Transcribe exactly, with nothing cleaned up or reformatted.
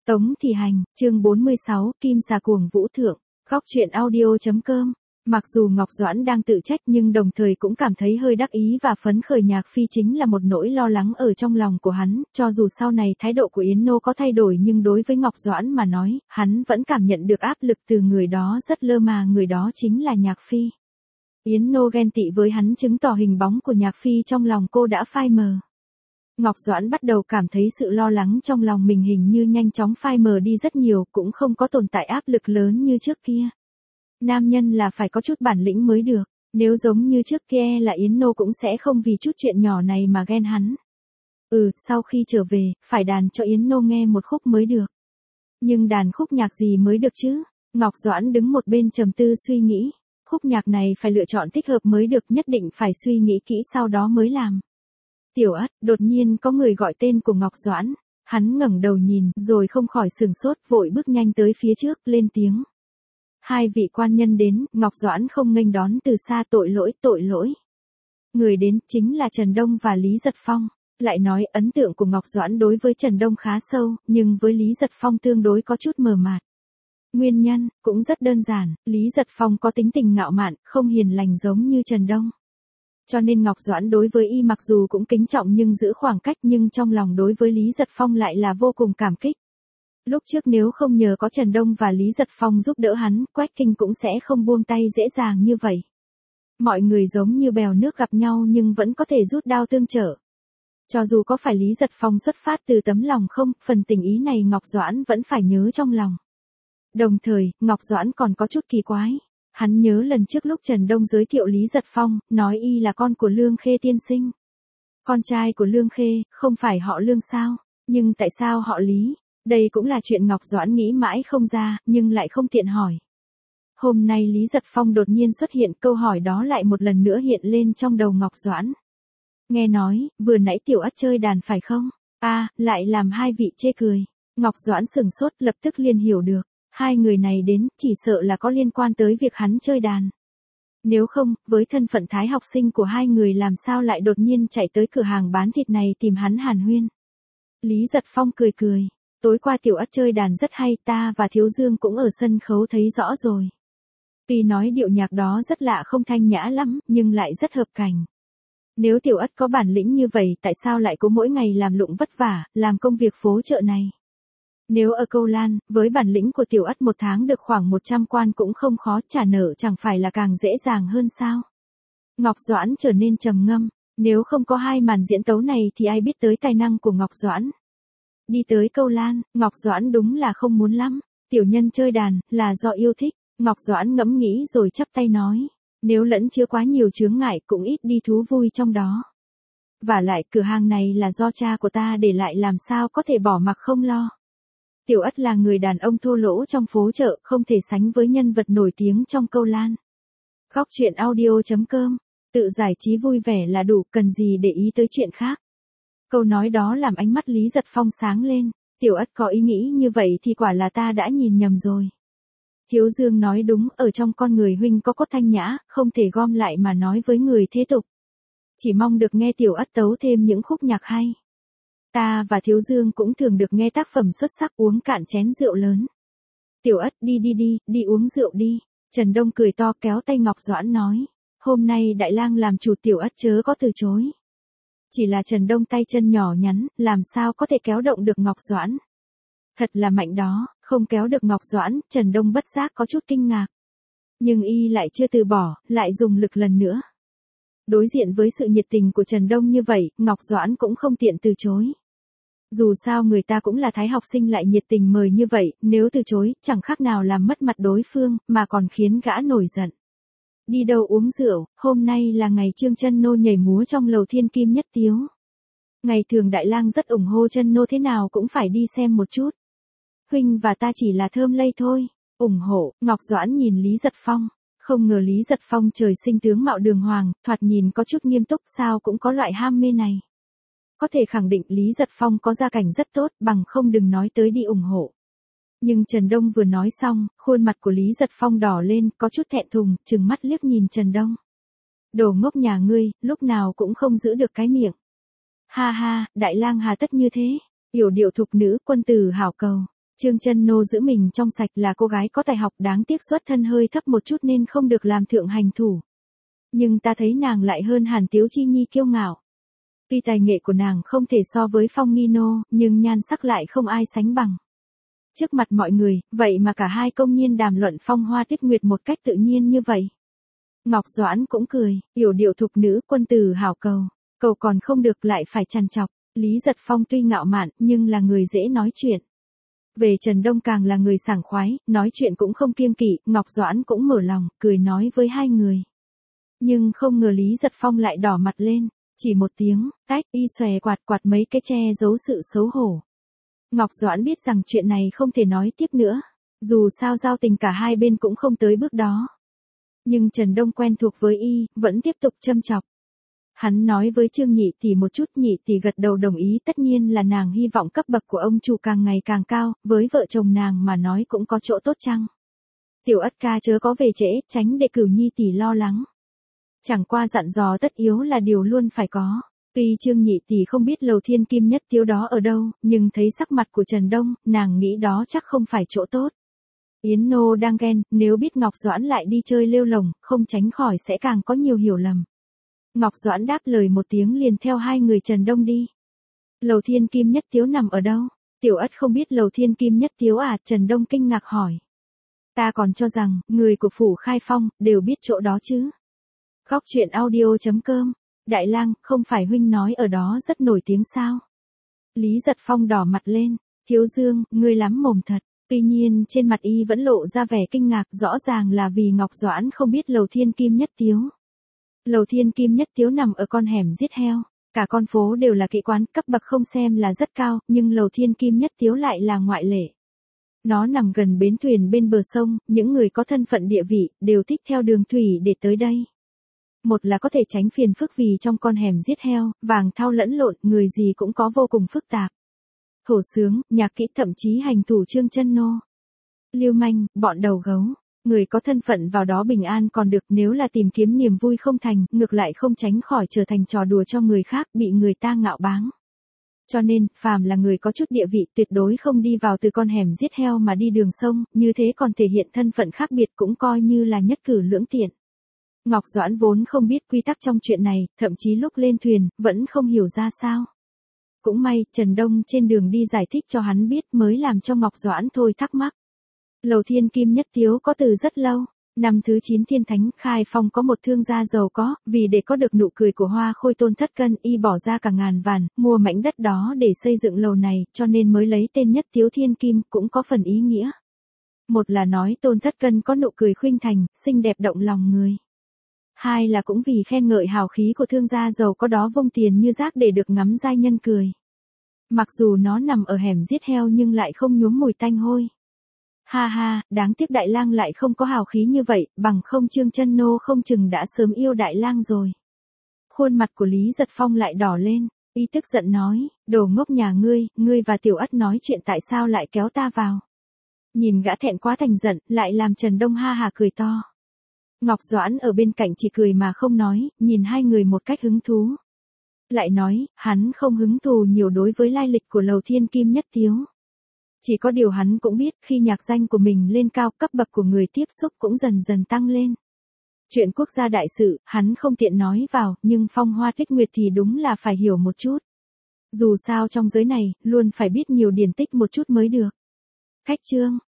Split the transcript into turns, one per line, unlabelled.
Tống Thị Hành, chương bốn mươi sáu, Kim xà cuồng vũ thượng, khóc chuyện audio chấm com. Mặc dù Ngọc Doãn đang tự trách nhưng đồng thời cũng cảm thấy hơi đắc ý và phấn khởi. Nhạc Phi chính là một nỗi lo lắng ở trong lòng của hắn, cho dù sau này thái độ của Yến Nô có thay đổi nhưng đối với Ngọc Doãn mà nói, hắn vẫn cảm nhận được áp lực từ người đó rất lơ mà người đó chính là Nhạc Phi. Yến Nô ghen tị với hắn chứng tỏ hình bóng của Nhạc Phi trong lòng cô đã phai mờ. Ngọc Doãn bắt đầu cảm thấy sự lo lắng trong lòng mình hình như nhanh chóng phai mờ đi rất nhiều, cũng không có tồn tại áp lực lớn như trước kia. Nam nhân là phải có chút bản lĩnh mới được, nếu giống như trước kia là Yến Nô cũng sẽ không vì chút chuyện nhỏ này mà ghen hắn. Ừ, sau khi trở về, phải đàn cho Yến Nô nghe một khúc mới được. Nhưng đàn khúc nhạc gì mới được chứ? Ngọc Doãn đứng một bên trầm tư suy nghĩ, khúc nhạc này phải lựa chọn thích hợp mới được, nhất định phải suy nghĩ kỹ sau đó mới làm. Tiểu Ất, đột nhiên có người gọi tên của Ngọc Doãn, hắn ngẩng đầu nhìn, rồi không khỏi sừng sốt, vội bước nhanh tới phía trước, lên tiếng. Hai vị quan nhân đến, Ngọc Doãn không nghênh đón từ xa, tội lỗi, tội lỗi. Người đến chính là Trần Đông và Lý Giật Phong. Lại nói ấn tượng của Ngọc Doãn đối với Trần Đông khá sâu, nhưng với Lý Giật Phong tương đối có chút mờ mạt. Nguyên nhân cũng rất đơn giản, Lý Giật Phong có tính tình ngạo mạn, không hiền lành giống như Trần Đông. Cho nên Ngọc Doãn đối với y mặc dù cũng kính trọng nhưng giữ khoảng cách, nhưng trong lòng đối với Lý Giật Phong lại là vô cùng cảm kích. Lúc trước nếu không nhờ có Trần Đông và Lý Giật Phong giúp đỡ hắn, Quách Kinh cũng sẽ không buông tay dễ dàng như vậy. Mọi người giống như bèo nước gặp nhau nhưng vẫn có thể rút đao tương trợ. Cho dù có phải Lý Giật Phong xuất phát từ tấm lòng không, phần tình ý này Ngọc Doãn vẫn phải nhớ trong lòng. Đồng thời, Ngọc Doãn còn có chút kỳ quái. Hắn nhớ lần trước lúc Trần Đông giới thiệu Lý Giật Phong, nói y là con của Lương Khê tiên sinh. Con trai của Lương Khê, không phải họ Lương sao? Nhưng tại sao họ Lý? Đây cũng là chuyện Ngọc Doãn nghĩ mãi không ra, nhưng lại không tiện hỏi. Hôm nay Lý Giật Phong đột nhiên xuất hiện, câu hỏi đó lại một lần nữa hiện lên trong đầu Ngọc Doãn. Nghe nói, vừa nãy Tiểu Ất chơi đàn phải không? A, à, lại làm hai vị chê cười. Ngọc Doãn sừng sốt, lập tức liền hiểu được. Hai người này đến, chỉ sợ là có liên quan tới việc hắn chơi đàn. Nếu không, với thân phận thái học sinh của hai người làm sao lại đột nhiên chạy tới cửa hàng bán thịt này tìm hắn hàn huyên. Lý Giật Phong cười cười. Tối qua Tiểu Ất chơi đàn rất hay, ta và Thiếu Dương cũng ở sân khấu thấy rõ rồi. Tuy nói điệu nhạc đó rất lạ không thanh nhã lắm, nhưng lại rất hợp cảnh. Nếu Tiểu Ất có bản lĩnh như vậy, tại sao lại cố mỗi ngày làm lụng vất vả, làm công việc phố chợ này? Nếu ở Câu Lan, với bản lĩnh của Tiểu Ất một tháng được khoảng một trăm quan cũng không khó, trả nợ chẳng phải là càng dễ dàng hơn sao? Ngọc Doãn trở nên trầm ngâm, nếu không có hai màn diễn tấu này thì ai biết tới tài năng của Ngọc Doãn. Đi tới Câu Lan, Ngọc Doãn đúng là không muốn lắm. Tiểu nhân chơi đàn, là do yêu thích. Ngọc Doãn ngẫm nghĩ rồi chắp tay nói. Nếu lẫn chứa quá nhiều chướng ngại cũng ít đi thú vui trong đó. Và lại cửa hàng này là do cha của ta để lại, làm sao có thể bỏ mặc không lo. Tiểu Ất là người đàn ông thô lỗ trong phố chợ, không thể sánh với nhân vật nổi tiếng trong Câu Lan. Khóc chuyện audio chấm com. Tự giải trí vui vẻ là đủ, cần gì để ý tới chuyện khác. Câu nói đó làm ánh mắt Lý Giật Phong sáng lên. Tiểu Ất có ý nghĩ như vậy thì quả là ta đã nhìn nhầm rồi. Thiếu Dương nói đúng, ở trong con người huynh có cốt thanh nhã, không thể gom lại mà nói với người thế tục. Chỉ mong được nghe Tiểu Ất tấu thêm những khúc nhạc hay. Ta và Thiếu Dương cũng thường được nghe tác phẩm xuất sắc, uống cạn chén rượu lớn. Tiểu Ất, đi đi đi, đi uống rượu đi. Trần Đông cười to kéo tay Ngọc Doãn nói. Hôm nay Đại Lang làm chủ, Tiểu Ất chớ có từ chối. Chỉ là Trần Đông tay chân nhỏ nhắn, làm sao có thể kéo động được Ngọc Doãn. Thật là mạnh đó, không kéo được Ngọc Doãn, Trần Đông bất giác có chút kinh ngạc. Nhưng y lại chưa từ bỏ, lại dùng lực lần nữa. Đối diện với sự nhiệt tình của Trần Đông như vậy, Ngọc Doãn cũng không tiện từ chối. Dù sao người ta cũng là thái học sinh lại nhiệt tình mời như vậy, nếu từ chối, chẳng khác nào làm mất mặt đối phương, mà còn khiến gã nổi giận. Đi đâu uống rượu, hôm nay là ngày Trương Chân Nô nhảy múa trong lầu Thiên Kim Nhất Tiếu. Ngày thường Đại Lang rất ủng hộ Chân Nô, thế nào cũng phải đi xem một chút. Huynh và ta chỉ là thơm lây thôi. Ủng hộ. Ngọc Doãn nhìn Lý Giật Phong. Không ngờ Lý Giật Phong trời sinh tướng mạo đường hoàng, thoạt nhìn có chút nghiêm túc, sao cũng có loại ham mê này. Có thể khẳng định Lý Giật Phong có gia cảnh rất tốt, bằng không đừng nói tới đi ủng hộ. Nhưng Trần Đông vừa nói xong, khuôn mặt của Lý Giật Phong đỏ lên, có chút thẹn thùng, trừng mắt liếc nhìn Trần Đông. Đồ ngốc nhà ngươi, lúc nào cũng không giữ được cái miệng. Ha ha, Đại Lang hà tất như thế. Yểu điệu thục nữ, quân tử hảo cầu. Trương Chân Nô giữ mình trong sạch, là cô gái có tài học, đáng tiếc xuất thân hơi thấp một chút nên không được làm thượng hành thủ. Nhưng ta thấy nàng lại hơn hẳn Tiếu Chi Nhi kiêu ngạo. Tuy tài nghệ của nàng không thể so với Phong Nghi Nô, nhưng nhan sắc lại không ai sánh bằng. Trước mặt mọi người, vậy mà cả hai công nhiên đàm luận phong hoa tuyết nguyệt một cách tự nhiên như vậy. Ngọc Doãn cũng cười, yểu điệu thục nữ, quân tử hảo cầu. Cầu còn không được lại phải trằn trọc. Lý Giật Phong tuy ngạo mạn, nhưng là người dễ nói chuyện. Về Trần Đông càng là người sảng khoái, nói chuyện cũng không kiêng kỵ, Ngọc Doãn cũng mở lòng, cười nói với hai người. Nhưng không ngờ Lý Giật Phong lại đỏ mặt lên, chỉ một tiếng, tách, y xòe quạt quạt mấy cái che giấu sự xấu hổ. Ngọc Doãn biết rằng chuyện này không thể nói tiếp nữa, dù sao giao tình cả hai bên cũng không tới bước đó. Nhưng Trần Đông quen thuộc với y, vẫn tiếp tục châm chọc. Hắn nói với Trương Nhị Tỷ một chút, Nhị Tỷ gật đầu đồng ý, tất nhiên là nàng hy vọng cấp bậc của ông chủ càng ngày càng cao, với vợ chồng nàng mà nói cũng có chỗ tốt chăng. Tiểu Ất ca chớ có về trễ, tránh để Cửu Nhi Tỷ lo lắng. Chẳng qua dặn dò tất yếu là điều luôn phải có. Tuy Trương Nhị Tỷ không biết Lầu Thiên Kim Nhất Tiếu đó ở đâu, nhưng thấy sắc mặt của Trần Đông, nàng nghĩ đó chắc không phải chỗ tốt. Yến Nô đang ghen, nếu biết Ngọc Doãn lại đi chơi lêu lồng, không tránh khỏi sẽ càng có nhiều hiểu lầm. Ngọc Doãn đáp lời một tiếng liền theo hai người Trần Đông đi. Lầu Thiên Kim Nhất Tiếu nằm ở đâu? Tiểu Ất không biết Lầu Thiên Kim Nhất Tiếu à? Trần Đông kinh ngạc hỏi. Ta còn cho rằng, người của phủ Khai Phong, đều biết chỗ đó chứ. Khóc chuyện audio chấm com. Đại lang, không phải huynh nói ở đó rất nổi tiếng sao? Lý Giật Phong đỏ mặt lên. Thiếu Dương, ngươi lắm mồm thật. Tuy nhiên trên mặt y vẫn lộ ra vẻ kinh ngạc, rõ ràng là vì Ngọc Doãn không biết Lầu Thiên Kim Nhất Tiếu. Lầu Thiên Kim Nhất Tiếu nằm ở con hẻm giết heo, cả con phố đều là kỹ quán, cấp bậc không xem là rất cao, nhưng Lầu Thiên Kim Nhất Tiếu lại là ngoại lệ. Nó nằm gần bến thuyền bên bờ sông, những người có thân phận địa vị, đều thích theo đường thủy để tới đây. Một là có thể tránh phiền phức vì trong con hẻm giết heo, vàng thao lẫn lộn, người gì cũng có vô cùng phức tạp. Thổ sướng, nhạc kỹ, thậm chí hành thủ Trương Chân Nô. Lưu manh, bọn đầu gấu. Người có thân phận vào đó bình an còn được, nếu là tìm kiếm niềm vui không thành, ngược lại không tránh khỏi trở thành trò đùa cho người khác, bị người ta ngạo báng. Cho nên, phàm là người có chút địa vị tuyệt đối không đi vào từ con hẻm giết heo mà đi đường sông, như thế còn thể hiện thân phận khác biệt cũng coi như là nhất cử lưỡng tiện. Ngọc Doãn vốn không biết quy tắc trong chuyện này, thậm chí lúc lên thuyền, vẫn không hiểu ra sao. Cũng may, Trần Đông trên đường đi giải thích cho hắn biết mới làm cho Ngọc Doãn thôi thắc mắc. Lầu Thiên Kim Nhất Tiếu có từ rất lâu. Năm thứ chín Thiên Thánh, Khai Phong có một thương gia giàu có, vì để có được nụ cười của Hoa Khôi Tôn Thất Cân, y bỏ ra cả ngàn vàn, mua mảnh đất đó để xây dựng lầu này, cho nên mới lấy tên Nhất Tiếu Thiên Kim, cũng có phần ý nghĩa. Một là nói Tôn Thất Cân có nụ cười khuynh thành, xinh đẹp động lòng người. Hai là cũng vì khen ngợi hào khí của thương gia giàu có đó, vung tiền như rác để được ngắm giai nhân cười. Mặc dù nó nằm ở hẻm giết heo nhưng lại không nhuốm mùi tanh hôi. Ha ha, đáng tiếc Đại lang lại không có hào khí như vậy, bằng không Trương Chân Nô không chừng đã sớm yêu Đại lang rồi. Khuôn mặt của Lý Giật Phong lại đỏ lên, y tức giận nói, đồ ngốc nhà ngươi, ngươi và Tiểu Ất nói chuyện tại sao lại kéo ta vào. Nhìn gã thẹn quá thành giận, lại làm Trần Đông ha hà cười to. Ngọc Doãn ở bên cạnh chỉ cười mà không nói, nhìn hai người một cách hứng thú. Lại nói, hắn không hứng thú nhiều đối với lai lịch của Lầu Thiên Kim Nhất Tiếu. Chỉ có điều hắn cũng biết, khi nhạc danh của mình lên cao, cấp bậc của người tiếp xúc cũng dần dần tăng lên. Chuyện quốc gia đại sự, hắn không tiện nói vào, nhưng phong hoa tuyết nguyệt thì đúng là phải hiểu một chút. Dù sao trong giới này, luôn phải biết nhiều điển tích một chút mới được. Khách chương.